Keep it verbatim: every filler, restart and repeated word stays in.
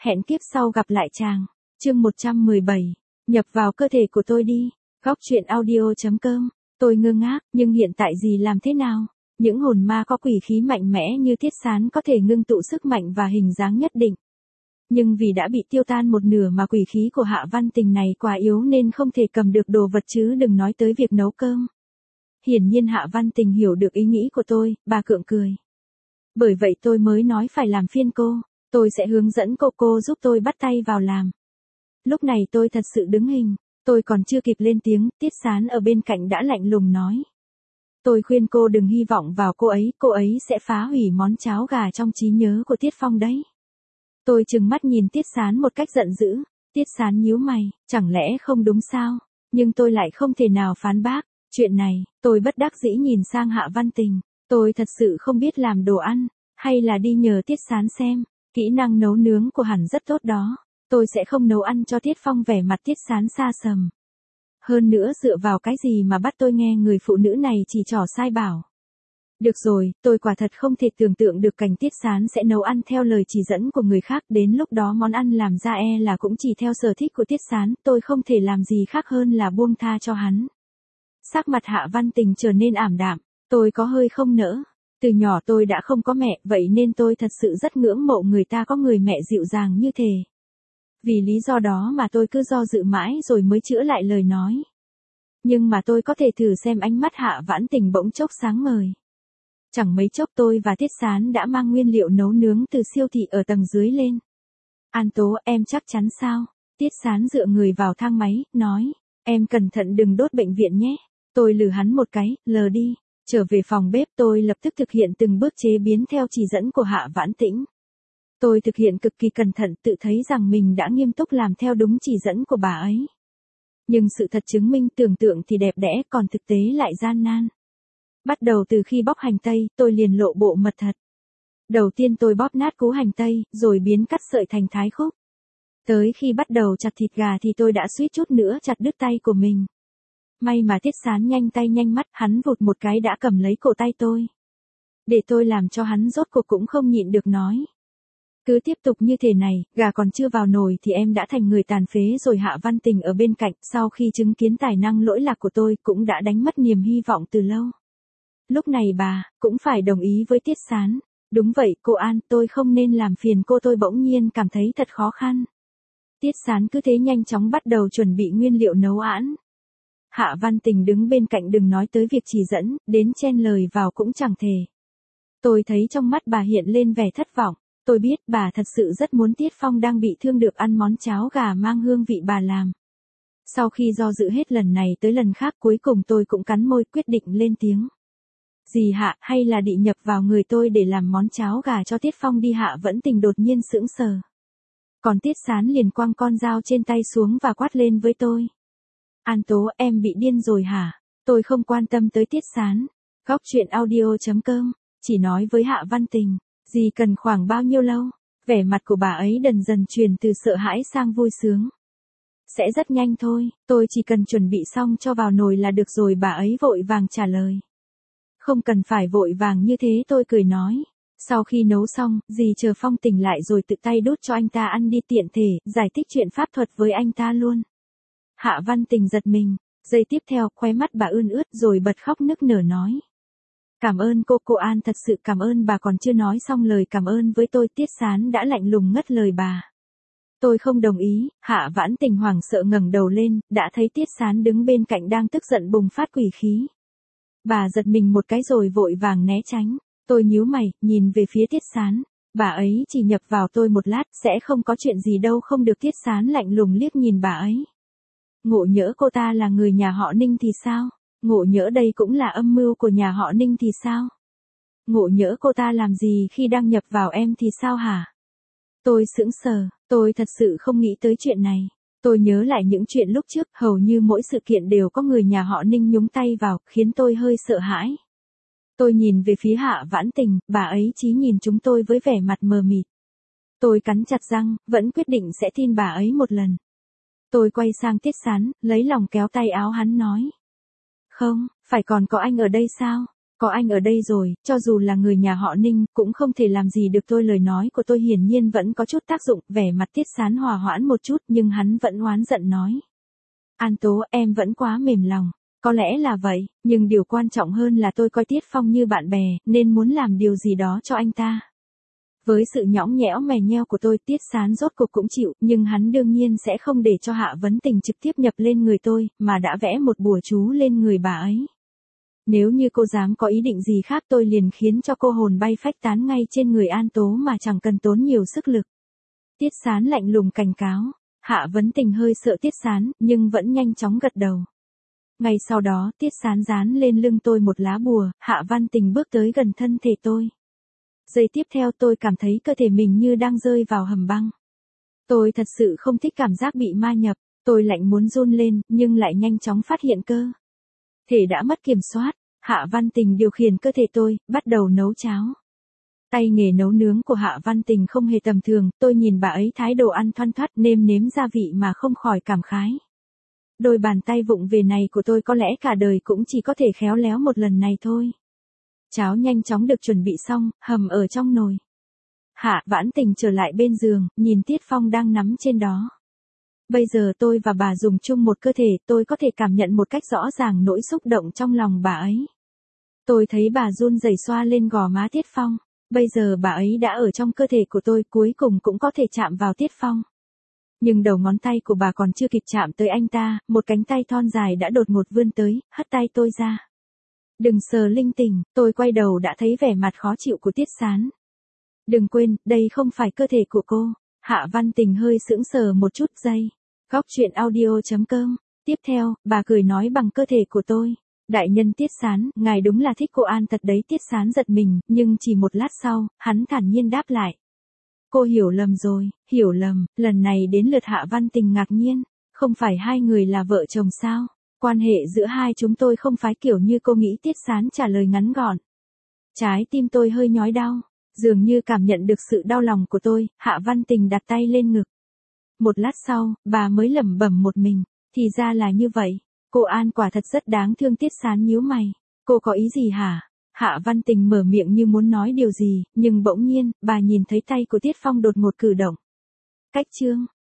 Hẹn kiếp sau gặp lại chàng. Chương một trăm mười bảy. Nhập vào cơ thể của tôi đi. Góc truyện audio chấm com. Tôi ngơ ngác, nhưng hiện tại gì làm thế nào? Những hồn ma có quỷ khí mạnh mẽ như Tiết Sán có thể ngưng tụ sức mạnh và hình dáng nhất định. Nhưng vì đã bị tiêu tan một nửa mà quỷ khí của Hạ Văn Tình này quá yếu nên không thể cầm được đồ vật chứ đừng nói tới việc nấu cơm. Hiển nhiên Hạ Văn Tình hiểu được ý nghĩ của tôi, bà cượng cười. Bởi vậy tôi mới nói phải làm phiên cô, tôi sẽ hướng dẫn cô cô giúp tôi bắt tay vào làm. Lúc này tôi thật sự đứng hình, tôi còn chưa kịp lên tiếng, Tiết Sán ở bên cạnh đã lạnh lùng nói. Tôi khuyên cô đừng hy vọng vào cô ấy, cô ấy sẽ phá hủy món cháo gà trong trí nhớ của Tiết Phong đấy. Tôi trừng mắt nhìn Tiết Sán một cách giận dữ, Tiết Sán nhíu mày, chẳng lẽ không đúng sao, nhưng tôi lại không thể nào phán bác, chuyện này, tôi bất đắc dĩ nhìn sang Hạ Văn Tình, tôi thật sự không biết làm đồ ăn, hay là đi nhờ Tiết Sán xem, kỹ năng nấu nướng của hẳn rất tốt đó, tôi sẽ không nấu ăn cho Tiết Phong. Vẻ mặt Tiết Sán xa sầm. Hơn nữa dựa vào cái gì mà bắt tôi nghe người phụ nữ này chỉ trỏ sai bảo. Được rồi, tôi quả thật không thể tưởng tượng được cảnh Tiết Sán sẽ nấu ăn theo lời chỉ dẫn của người khác, đến lúc đó món ăn làm ra e là cũng chỉ theo sở thích của Tiết Sán, tôi không thể làm gì khác hơn là buông tha cho hắn. Sắc mặt Hạ Văn Tình trở nên ảm đạm, tôi có hơi không nỡ. Từ nhỏ tôi đã không có mẹ, vậy nên tôi thật sự rất ngưỡng mộ người ta có người mẹ dịu dàng như thế. Vì lý do đó mà tôi cứ do dự mãi rồi mới chữa lại lời nói. Nhưng mà tôi có thể thử xem. Ánh mắt Hạ Vãn Tình bỗng chốc sáng ngời. Chẳng mấy chốc tôi và Tiết Sán đã mang nguyên liệu nấu nướng từ siêu thị ở tầng dưới lên. An Tố, em chắc chắn sao? Tiết Sán dựa người vào thang máy, nói. Em cẩn thận đừng đốt bệnh viện nhé. Tôi lừ hắn một cái, lờ đi. Trở về phòng bếp tôi lập tức thực hiện từng bước chế biến theo chỉ dẫn của Hạ Vãn Tĩnh. Tôi thực hiện cực kỳ cẩn thận, tự thấy rằng mình đã nghiêm túc làm theo đúng chỉ dẫn của bà ấy. Nhưng sự thật chứng minh tưởng tượng thì đẹp đẽ, còn thực tế lại gian nan. Bắt đầu từ khi bóc hành tây, tôi liền lộ bộ mật thật. Đầu tiên tôi bóp nát củ hành tây, rồi biến cắt sợi thành thái khúc. Tới khi bắt đầu chặt thịt gà thì tôi đã suýt chút nữa chặt đứt tay của mình. May mà Tiết Sán nhanh tay nhanh mắt, hắn vụt một cái đã cầm lấy cổ tay tôi. Để tôi làm cho hắn rốt cuộc cũng không nhịn được nói. Cứ tiếp tục như thế này, gà còn chưa vào nồi thì em đã thành người tàn phế rồi. Hạ Văn Tình ở bên cạnh, sau khi chứng kiến tài năng lỗi lạc của tôi, cũng đã đánh mất niềm hy vọng từ lâu. Lúc này bà, cũng phải đồng ý với Tiết Sán. Đúng vậy, cô An, tôi không nên làm phiền cô. Tôi bỗng nhiên cảm thấy thật khó khăn. Tiết Sán cứ thế nhanh chóng bắt đầu chuẩn bị nguyên liệu nấu ăn. Hạ Văn Tình đứng bên cạnh đừng nói tới việc chỉ dẫn, đến chen lời vào cũng chẳng thể. Tôi thấy trong mắt bà hiện lên vẻ thất vọng. Tôi biết bà thật sự rất muốn Tiết Phong đang bị thương được ăn món cháo gà mang hương vị bà làm. Sau khi do dự hết lần này tới lần khác, cuối cùng tôi cũng cắn môi quyết định lên tiếng. Gì Hạ, hay là định nhập vào người tôi để làm món cháo gà cho Tiết Phong đi? Hạ Vẫn Tình đột nhiên sững sờ. Còn Tiết Sán liền quăng con dao trên tay xuống và quát lên với tôi. An Tố, em bị điên rồi hả? Tôi không quan tâm tới Tiết Sán. Góc truyện audio chấm com, chỉ nói với Hạ Văn Tình. Gì cần khoảng bao nhiêu lâu? Vẻ mặt của bà ấy dần dần chuyển từ sợ hãi sang vui sướng. Sẽ rất nhanh thôi, tôi chỉ cần chuẩn bị xong cho vào nồi là được rồi. Bà ấy vội vàng trả lời. Không cần phải vội vàng như thế, tôi cười nói. Sau khi nấu xong, dì chờ Phong tỉnh lại rồi tự tay đút cho anh ta ăn đi, tiện thể giải thích chuyện pháp thuật với anh ta luôn. Hạ Văn Tình giật mình, giây tiếp theo khóe mắt bà ươn ướt rồi bật khóc nức nở nói. Cảm ơn cô, cô An, thật sự cảm ơn bà. Còn chưa nói xong lời cảm ơn với tôi, Tiết Sán đã lạnh lùng ngắt lời bà. Tôi không đồng ý. Hạ Vãn Tình hoảng sợ ngẩng đầu lên, đã thấy Tiết Sán đứng bên cạnh đang tức giận bùng phát quỷ khí. Bà giật mình một cái rồi vội vàng né tránh. Tôi nhíu mày, nhìn về phía Tiết Sán. Bà ấy chỉ nhập vào tôi một lát, sẽ không có chuyện gì đâu. Không được. Tiết Sán lạnh lùng liếc nhìn bà ấy. Ngộ nhỡ cô ta là người nhà họ Ninh thì sao? Ngộ nhỡ đây cũng là âm mưu của nhà họ Ninh thì sao? Ngộ nhỡ cô ta làm gì khi đang nhập vào em thì sao hả? Tôi sững sờ, tôi thật sự không nghĩ tới chuyện này. Tôi nhớ lại những chuyện lúc trước, hầu như mỗi sự kiện đều có người nhà họ Ninh nhúng tay vào, khiến tôi hơi sợ hãi. Tôi nhìn về phía Hạ Vãn Tình, bà ấy chỉ nhìn chúng tôi với vẻ mặt mờ mịt. Tôi cắn chặt răng, vẫn quyết định sẽ tin bà ấy một lần. Tôi quay sang Tiết Sán, lấy lòng kéo tay áo hắn nói. Không, phải còn có anh ở đây sao? Có anh ở đây rồi, cho dù là người nhà họ Ninh, cũng không thể làm gì được tôi. Lời nói của tôi hiển nhiên vẫn có chút tác dụng, vẻ mặt Tiết Sán hòa hoãn một chút nhưng hắn vẫn oán giận nói. An Tố, em vẫn quá mềm lòng. Có lẽ là vậy, nhưng điều quan trọng hơn là tôi coi Tiết Phong như bạn bè, nên muốn làm điều gì đó cho anh ta. Với sự nhõng nhẽo mè nheo của tôi, Tiết Sán rốt cuộc cũng chịu, nhưng hắn đương nhiên sẽ không để cho Hạ Vấn Tình trực tiếp nhập lên người tôi, mà đã vẽ một bùa chú lên người bà ấy. Nếu như cô dám có ý định gì khác tôi liền khiến cho cô hồn bay phách tán ngay trên người An Tố mà chẳng cần tốn nhiều sức lực. Tiết Sán lạnh lùng cảnh cáo. Hạ Vấn Tình hơi sợ Tiết Sán, nhưng vẫn nhanh chóng gật đầu. Ngay sau đó, Tiết Sán dán lên lưng tôi một lá bùa, Hạ Văn Tình bước tới gần thân thể tôi. Giây tiếp theo tôi cảm thấy cơ thể mình như đang rơi vào hầm băng. Tôi thật sự không thích cảm giác bị ma nhập, tôi lạnh muốn run lên, nhưng lại nhanh chóng phát hiện cơ thể đã mất kiểm soát. Hạ Văn Tình điều khiển cơ thể tôi, bắt đầu nấu cháo. Tay nghề nấu nướng của Hạ Văn Tình không hề tầm thường, tôi nhìn bà ấy thái đồ ăn thoăn thoắt nêm nếm gia vị mà không khỏi cảm khái. Đôi bàn tay vụng về này của tôi có lẽ cả đời cũng chỉ có thể khéo léo một lần này thôi. Cháo nhanh chóng được chuẩn bị xong, hầm ở trong nồi. Hạ Vãn Tình trở lại bên giường, nhìn Tiết Phong đang nắm trên đó. Bây giờ tôi và bà dùng chung một cơ thể, tôi có thể cảm nhận một cách rõ ràng nỗi xúc động trong lòng bà ấy. Tôi thấy bà run rẩy xoa lên gò má Tiết Phong. Bây giờ bà ấy đã ở trong cơ thể của tôi, cuối cùng cũng có thể chạm vào Tiết Phong. Nhưng đầu ngón tay của bà còn chưa kịp chạm tới anh ta, một cánh tay thon dài đã đột ngột vươn tới, hất tay tôi ra. Đừng sờ linh tinh, tôi quay đầu đã thấy vẻ mặt khó chịu của Tiết Sán. Đừng quên, đây không phải cơ thể của cô. Hạ Văn Tình hơi sững sờ một chút giây. Góc truyện audio chấm com. Tiếp theo, bà cười nói bằng cơ thể của tôi. Đại nhân Tiết Sán, ngài đúng là thích cô An thật đấy. Tiết Sán giật mình, nhưng chỉ một lát sau, hắn thản nhiên đáp lại. Cô hiểu lầm rồi, hiểu lầm, lần này đến lượt Hạ Văn Tình ngạc nhiên. Không phải hai người là vợ chồng sao? Quan hệ giữa hai chúng tôi không phải kiểu như cô nghĩ. Tiết Sán trả lời ngắn gọn. Trái tim tôi hơi nhói đau. Dường như cảm nhận được sự đau lòng của tôi, Hạ Văn Tình đặt tay lên ngực. Một lát sau, bà mới lẩm bẩm một mình. Thì ra là như vậy. Cô An quả thật rất đáng thương. Tiết Sán nhíu mày. Cô có ý gì hả? Hạ Văn Tình mở miệng như muốn nói điều gì, nhưng bỗng nhiên, bà nhìn thấy tay của Tiết Phong đột ngột cử động. Cách chương.